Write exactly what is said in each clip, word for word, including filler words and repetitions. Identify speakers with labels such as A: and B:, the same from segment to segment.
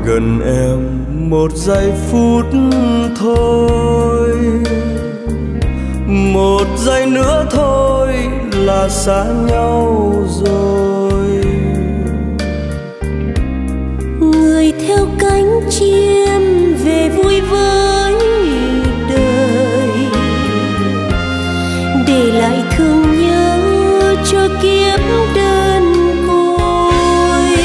A: gần em một giây phút thôi, một giây nữa thôi là xa nhau rồi.
B: Người theo cánh chim về vui với đời, để lại thương nhớ cho kiếp đơn côi.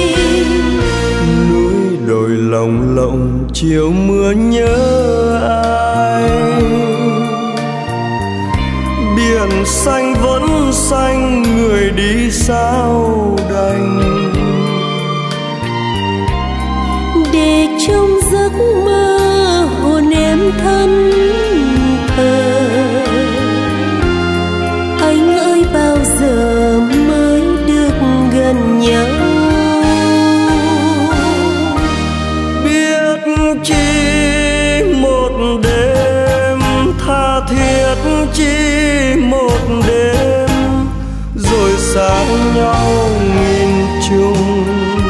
A: Núi đồi lồng lộng chiều mưa nhớ ai, biển xanh vẫn xanh người đi sao đành.
B: Để trong giấc mơ hồn em thân thờ, anh ơi bao giờ mới được gần nhau.
A: Biết chỉ một đêm, tha thiết chỉ một đêm, rồi xa nhau nghìn trùng.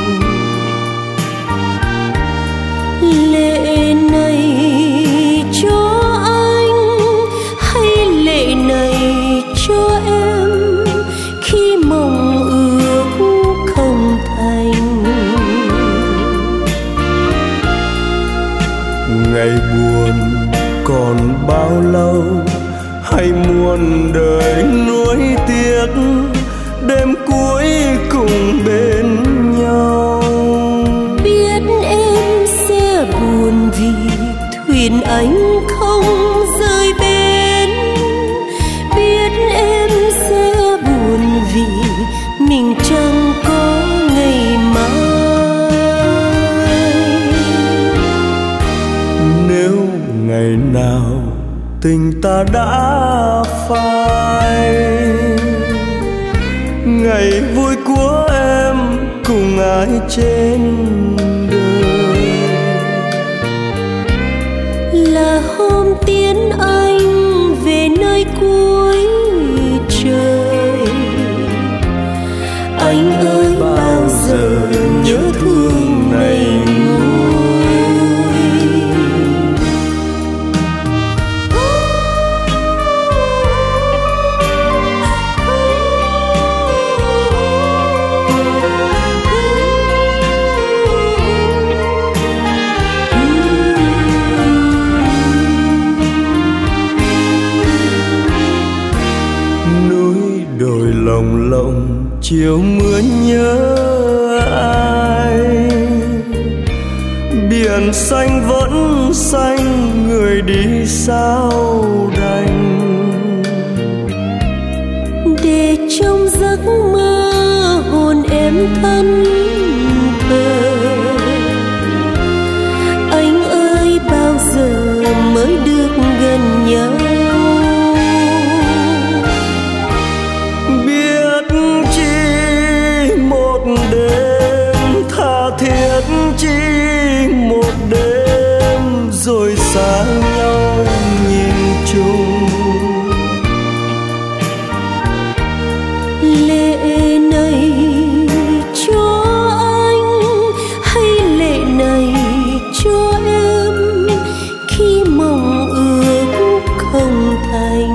B: Lệ này cho anh hay lệ này cho em, khi mong ước không thành.
A: Ngày buồn còn bao lâu, hay muôn đời nuối tiếc, đêm cuối cùng bên nhau.
B: Biết em sẽ buồn vì thuyền anh không rời bến, biết em sẽ buồn vì mình chẳng có ngày mai.
A: Nếu ngày nào tình ta đã phai, ngày vui của em cùng ai trên đời,
B: là hôm tiễn anh về nơi cuối trời. Anh ơi bao giờ nhớ thương này nguôi.
A: Lồng lộng chiều mưa nhớ ai, biển xanh vẫn xanh người đi sao đành.
B: Để trong giấc mơ hồn em thân thờ, anh ơi bao giờ mới được gần nhau.
A: Chỉ một đêm rồi xa nhau nhìn chung.
B: Lệ này cho anh hay lệ này cho em, khi mong ước không thành.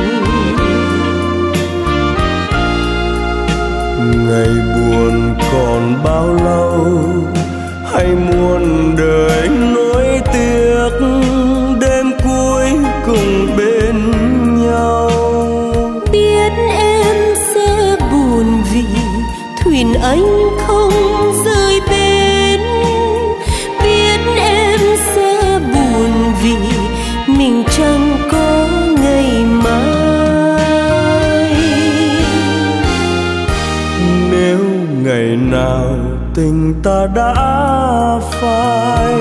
A: Ngày buồn còn bao lâu, hay muôn đời nối tiếc, đêm cuối cùng bên nhau.
B: Biết em sẽ buồn vì thuyền anh không rời bến, biết em sẽ buồn vì mình chẳng có ngày mai.
A: Nếu ngày nào tình ta đã phai,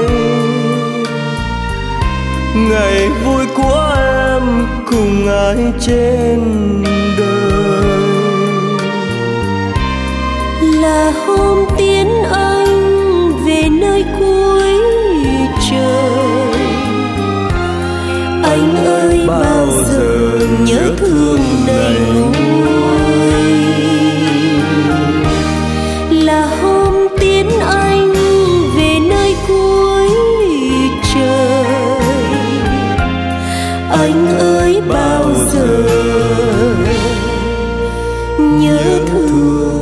A: ngày vui của em cùng ai trên đời,
B: là hôm tiễn anh về nơi cuối trời. Anh ơi bao giờ nhớ thương này nguôi, là hôm tiễn anh về nơi anh ơi bao giờ nhớ thương.